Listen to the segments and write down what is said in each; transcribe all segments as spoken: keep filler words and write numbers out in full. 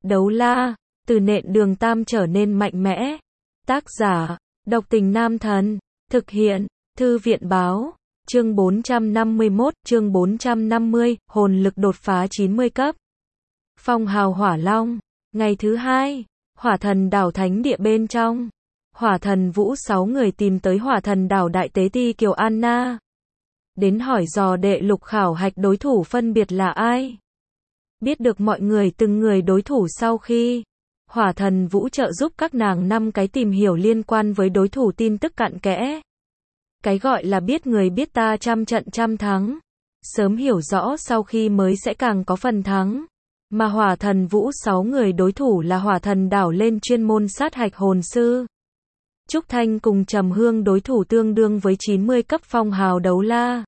Đấu la, từ nện đường tam trở nên mạnh mẽ. Tác giả, độc tình nam thần. Thực hiện, thư viện báo. Chương bốn trăm năm mươi mốt, chương bốn trăm năm mươi, hồn lực đột phá chín mươi cấp. Phong hào hỏa long. Ngày thứ hai, hỏa thần đảo thánh địa bên trong. Hỏa thần vũ sáu người tìm tới hỏa thần đảo đại tế ti Kiều Anna. Đến hỏi dò đệ lục khảo hạch đối thủ phân biệt là ai. Biết được mọi người từng người đối thủ sau khi hỏa thần vũ trợ giúp các nàng năm cái tìm hiểu liên quan với đối thủ tin tức cặn kẽ. Cái gọi là biết người biết ta trăm trận trăm thắng. Sớm hiểu rõ sau khi mới sẽ càng có phần thắng. Mà hỏa thần vũ sáu người đối thủ là hỏa thần đảo lên chuyên môn sát hạch hồn sư. Trúc Thanh cùng Trầm Hương đối thủ tương đương với chín mươi cấp phong hào đấu la.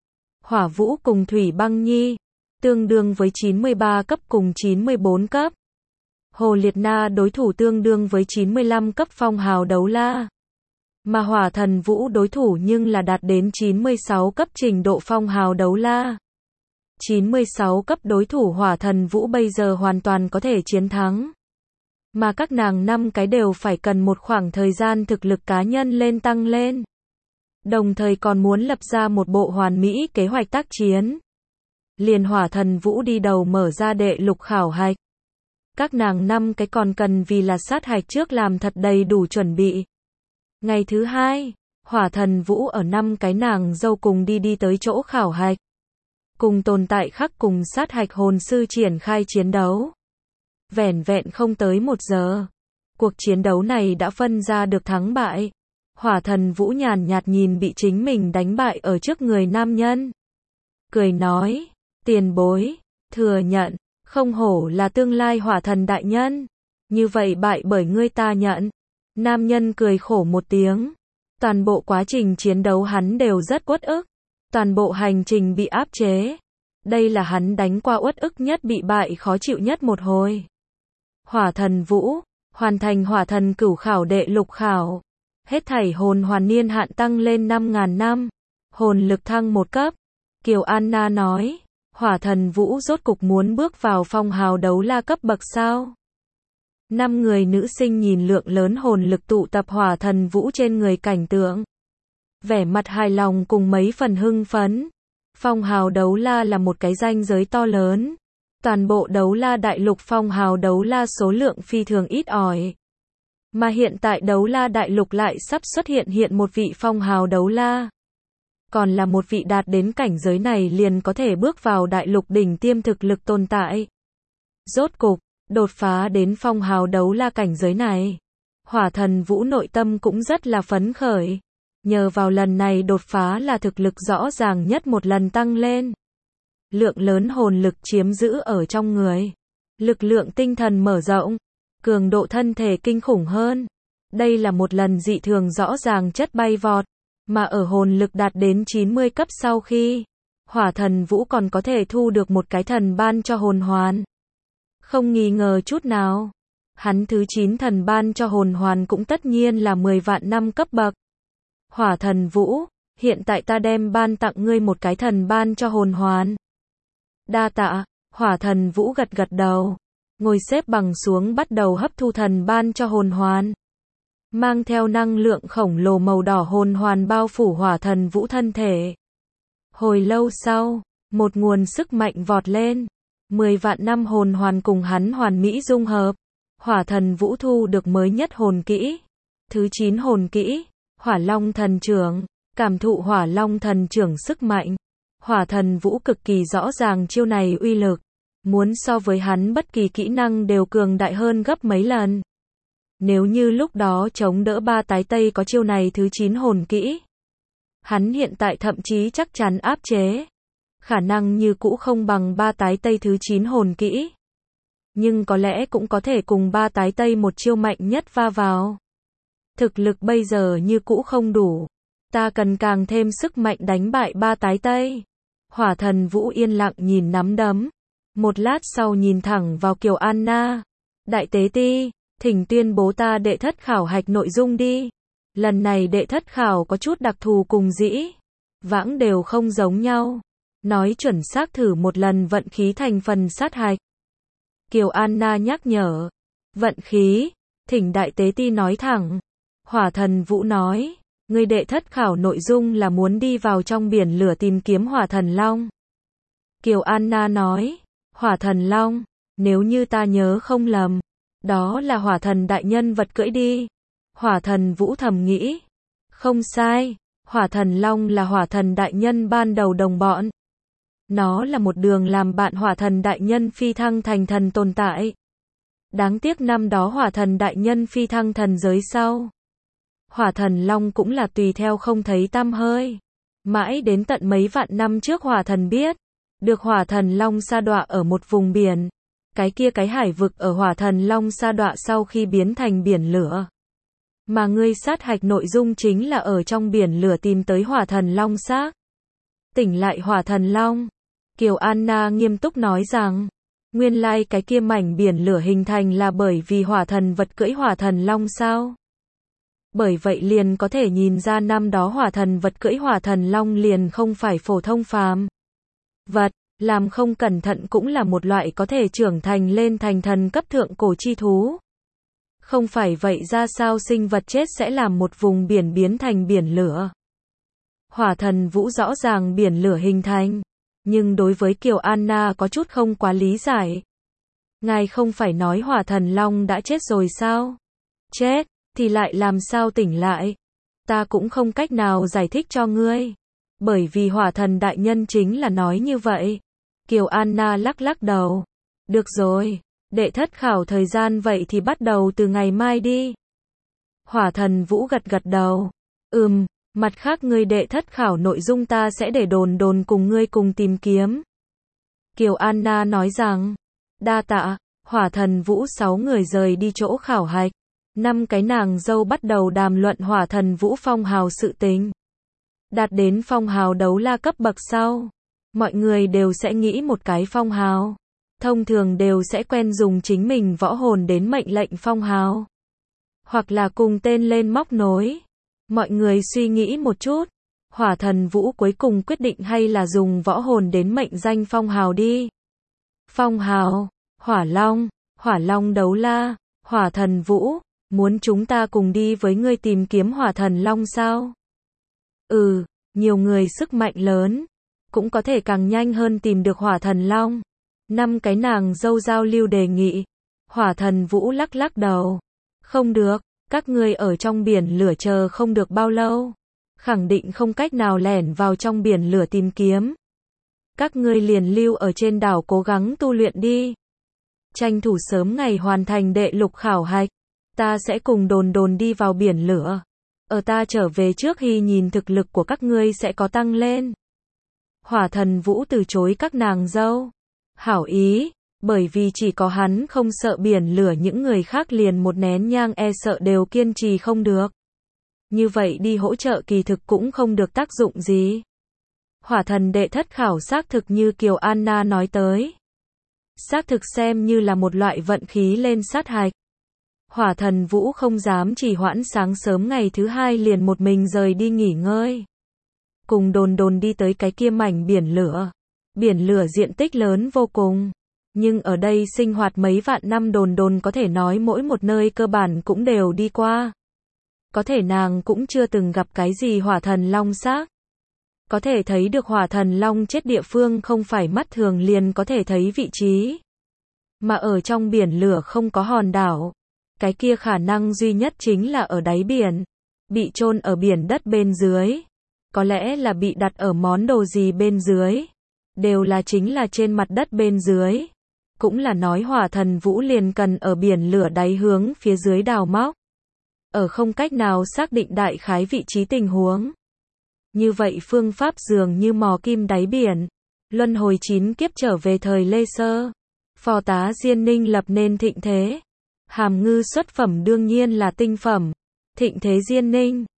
Hỏa Vũ cùng Thủy Băng Nhi tương đương với chín mươi ba cấp cùng chín mươi bốn cấp. Hồ Liệt Na đối thủ tương đương với chín mươi lăm cấp phong hào đấu la. Mà Hỏa Thần Vũ đối thủ nhưng là đạt đến chín mươi sáu cấp trình độ phong hào đấu la. chín mươi sáu cấp đối thủ Hỏa Thần Vũ bây giờ hoàn toàn có thể chiến thắng. Mà các nàng năm cái đều phải cần một khoảng thời gian thực lực cá nhân lên tăng lên. Đồng thời còn muốn lập ra một bộ hoàn mỹ kế hoạch tác chiến. Liền Hỏa Thần Vũ đi đầu mở ra đệ lục khảo hạch. Các nàng năm cái còn cần vì là sát hạch trước làm thật đầy đủ chuẩn bị. Ngày thứ hai, Hỏa Thần Vũ ở năm cái nàng dâu cùng đi đi tới chỗ khảo hạch. Cùng tồn tại khắc cùng sát hạch hồn sư triển khai chiến đấu. Vẻn vẹn không tới một giờ. Cuộc chiến đấu này đã phân ra được thắng bại. Hỏa Thần Vũ nhàn nhạt nhìn bị chính mình đánh bại ở trước người nam nhân. Cười nói, tiền bối, thừa nhận, không hổ là tương lai hỏa thần đại nhân. Như vậy bại bởi ngươi ta nhận. Nam nhân cười khổ một tiếng. Toàn bộ quá trình chiến đấu hắn đều rất uất ức. Toàn bộ hành trình bị áp chế. Đây là hắn đánh qua uất ức nhất bị bại khó chịu nhất một hồi. Hỏa Thần Vũ, hoàn thành hỏa thần cửu khảo đệ lục khảo. Hết thảy hồn hoàn niên hạn tăng lên năm ngàn năm. Hồn lực thăng một cấp. Kiều Anna nói, Hỏa Thần Vũ rốt cục muốn bước vào phong hào đấu la cấp bậc sao? Năm người nữ sinh nhìn lượng lớn hồn lực tụ tập Hỏa Thần Vũ trên người cảnh tượng. Vẻ mặt hài lòng cùng mấy phần hưng phấn. Phong hào đấu la là một cái danh giới to lớn. Toàn bộ đấu la đại lục phong hào đấu la số lượng phi thường ít ỏi. Mà hiện tại đấu la đại lục lại sắp xuất hiện hiện một vị phong hào đấu la. Còn là một vị đạt đến cảnh giới này liền có thể bước vào đại lục đỉnh tiêm thực lực tồn tại. Rốt cục, đột phá đến phong hào đấu la cảnh giới này. Hỏa Thần Vũ nội tâm cũng rất là phấn khởi. Nhờ vào lần này đột phá là thực lực rõ ràng nhất một lần tăng lên. Lượng lớn hồn lực chiếm giữ ở trong người. Lực lượng tinh thần mở rộng. Cường độ thân thể kinh khủng hơn. Đây là một lần dị thường rõ ràng chất bay vọt. Mà ở hồn lực đạt đến chín mươi cấp sau khi, Hỏa Thần Vũ còn có thể thu được một cái thần ban cho hồn hoàn. Không nghi ngờ chút nào. Hắn thứ chín thần ban cho hồn hoàn cũng tất nhiên là mười vạn năm cấp bậc. Hỏa Thần Vũ, hiện tại ta đem ban tặng ngươi một cái thần ban cho hồn hoàn. Đa tạ, Hỏa Thần Vũ gật gật đầu. Ngồi xếp bằng xuống bắt đầu hấp thu thần ban cho hồn hoàn. Mang theo năng lượng khổng lồ màu đỏ hồn hoàn bao phủ Hỏa Thần Vũ thân thể. Hồi lâu sau, một nguồn sức mạnh vọt lên. Mười vạn năm hồn hoàn cùng hắn hoàn mỹ dung hợp. Hỏa Thần Vũ thu được mới nhất hồn kỹ. Thứ chín hồn kỹ, Hỏa Long Thần Chưởng. Cảm thụ Hỏa Long Thần Chưởng sức mạnh. Hỏa Thần Vũ cực kỳ rõ ràng chiêu này uy lực. Muốn so với hắn bất kỳ kỹ năng đều cường đại hơn gấp mấy lần. Nếu như lúc đó chống đỡ ba tái tây có chiêu này thứ chín hồn kỹ. Hắn hiện tại thậm chí chắc chắn áp chế. Khả năng như cũ không bằng ba tái tây thứ chín hồn kỹ. Nhưng có lẽ cũng có thể cùng ba tái tây một chiêu mạnh nhất va vào. Thực lực bây giờ như cũ không đủ. Ta cần càng thêm sức mạnh đánh bại ba tái tây. Hỏa Thần Vũ yên lặng nhìn nắm đấm. Một lát sau nhìn thẳng vào Kiều Anna. Đại tế ti, thỉnh tuyên bố ta đệ thất khảo hạch nội dung đi. Lần này đệ thất khảo có chút đặc thù cùng dĩ vãng đều không giống nhau. Nói chuẩn xác thử một lần vận khí thành phần sát hạch. Kiều Anna nhắc nhở. Vận khí, thỉnh đại tế ti nói thẳng. Hỏa thần Vũ nói, ngươi đệ thất khảo nội dung là muốn đi vào trong biển lửa tìm kiếm hỏa thần long. Kiều Anna nói, hỏa thần long, nếu như ta nhớ không lầm, đó là hỏa thần đại nhân vật cưỡi đi. Hỏa thần Vũ thầm nghĩ, không sai, hỏa thần long là hỏa thần đại nhân ban đầu đồng bọn. Nó là một đường làm bạn hỏa thần đại nhân phi thăng thành thần tồn tại. Đáng tiếc năm đó hỏa thần đại nhân phi thăng thần giới sau. Hỏa thần long cũng là tùy theo không thấy tăm hơi. Mãi đến tận mấy vạn năm trước hỏa thần biết, được hỏa thần long sa đọa ở một vùng biển. Cái kia cái hải vực ở hỏa thần long sa đọa sau khi biến thành biển lửa. Mà ngươi sát hạch nội dung chính là ở trong biển lửa tìm tới hỏa thần long xác. Tỉnh lại hỏa thần long. Kiều Anna nghiêm túc nói rằng, nguyên lai cái kia mảnh biển lửa hình thành là bởi vì hỏa thần vật cưỡi hỏa thần long sao? Bởi vậy liền có thể nhìn ra năm đó hỏa thần vật cưỡi hỏa thần long liền không phải phổ thông phàm vật, làm không cẩn thận cũng là một loại có thể trưởng thành lên thành thần cấp thượng cổ chi thú. Không phải vậy ra sao sinh vật chết sẽ làm một vùng biển biến thành biển lửa? Hỏa thần Vũ rõ ràng biển lửa hình thành, nhưng đối với Kiều Anna có chút không quá lý giải. Ngài không phải nói hỏa thần long đã chết rồi sao? Chết, thì lại làm sao tỉnh lại? Ta cũng không cách nào giải thích cho ngươi. Bởi vì hỏa thần đại nhân chính là nói như vậy. Kiều Anna lắc lắc đầu. Được rồi, đệ thất khảo thời gian vậy thì bắt đầu từ ngày mai đi. Hỏa thần Vũ gật gật đầu. Ừm, mặt khác ngươi đệ thất khảo nội dung ta sẽ để đồn đồn cùng ngươi cùng tìm kiếm. Kiều Anna nói rằng, đa tạ. Hỏa thần Vũ sáu người rời đi chỗ khảo hạch. Năm cái nàng dâu bắt đầu đàm luận hỏa thần Vũ phong hào sự tình. Đạt đến phong hào đấu la cấp bậc sau, mọi người đều sẽ nghĩ một cái phong hào. Thông thường đều sẽ quen dùng chính mình võ hồn đến mệnh lệnh phong hào. Hoặc là cùng tên lên móc nối. Mọi người suy nghĩ một chút. Hỏa thần Vũ cuối cùng quyết định hay là dùng võ hồn đến mệnh danh phong hào đi. Phong hào, hỏa long, hỏa long đấu la, hỏa thần Vũ, muốn chúng ta cùng đi với ngươi tìm kiếm hỏa thần long sao? Ừ, nhiều người sức mạnh lớn, cũng có thể càng nhanh hơn tìm được hỏa thần long. Năm cái nàng dâu giao lưu đề nghị. Hỏa thần Vũ lắc lắc đầu. Không được, các ngươi ở trong biển lửa chờ không được bao lâu. Khẳng định không cách nào lẻn vào trong biển lửa tìm kiếm. Các ngươi liền lưu ở trên đảo cố gắng tu luyện đi. Tranh thủ sớm ngày hoàn thành đệ lục khảo hạch. Ta sẽ cùng đồn đồn đi vào biển lửa. Ở ta trở về trước khi nhìn thực lực của các ngươi sẽ có tăng lên. Hỏa thần Vũ từ chối các nàng dâu. Hảo ý, bởi vì chỉ có hắn không sợ biển lửa, những người khác liền một nén nhang e sợ đều kiên trì không được. Như vậy đi hỗ trợ kỳ thực cũng không được tác dụng gì. Hỏa thần đệ thất khảo xác thực như Kiều Anna nói tới. Xác thực xem như là một loại vận khí lên sát hạch. Hỏa thần Vũ không dám trì hoãn, sáng sớm ngày thứ hai liền một mình rời đi nghỉ ngơi. Cùng đồn đồn đi tới cái kia mảnh biển lửa. Biển lửa diện tích lớn vô cùng. Nhưng ở đây sinh hoạt mấy vạn năm đồn đồn có thể nói mỗi một nơi cơ bản cũng đều đi qua. Có thể nàng cũng chưa từng gặp cái gì hỏa thần long xác. Có thể thấy được hỏa thần long chết địa phương không phải mắt thường liền có thể thấy vị trí. Mà ở trong biển lửa không có hòn đảo. Cái kia khả năng duy nhất chính là ở đáy biển. Bị chôn ở biển đất bên dưới. Có lẽ là bị đặt ở món đồ gì bên dưới. Đều là chính là trên mặt đất bên dưới. Cũng là nói hỏa thần Vũ liền cần ở biển lửa đáy hướng phía dưới đào móc. Ở không cách nào xác định đại khái vị trí tình huống. Như vậy phương pháp dường như mò kim đáy biển. Luân hồi chín kiếp trở về thời Lê Sơ. Phò tá Diên Ninh lập nên thịnh thế. Hàm ngư xuất phẩm đương nhiên là tinh phẩm. Thịnh thế Diên Ninh.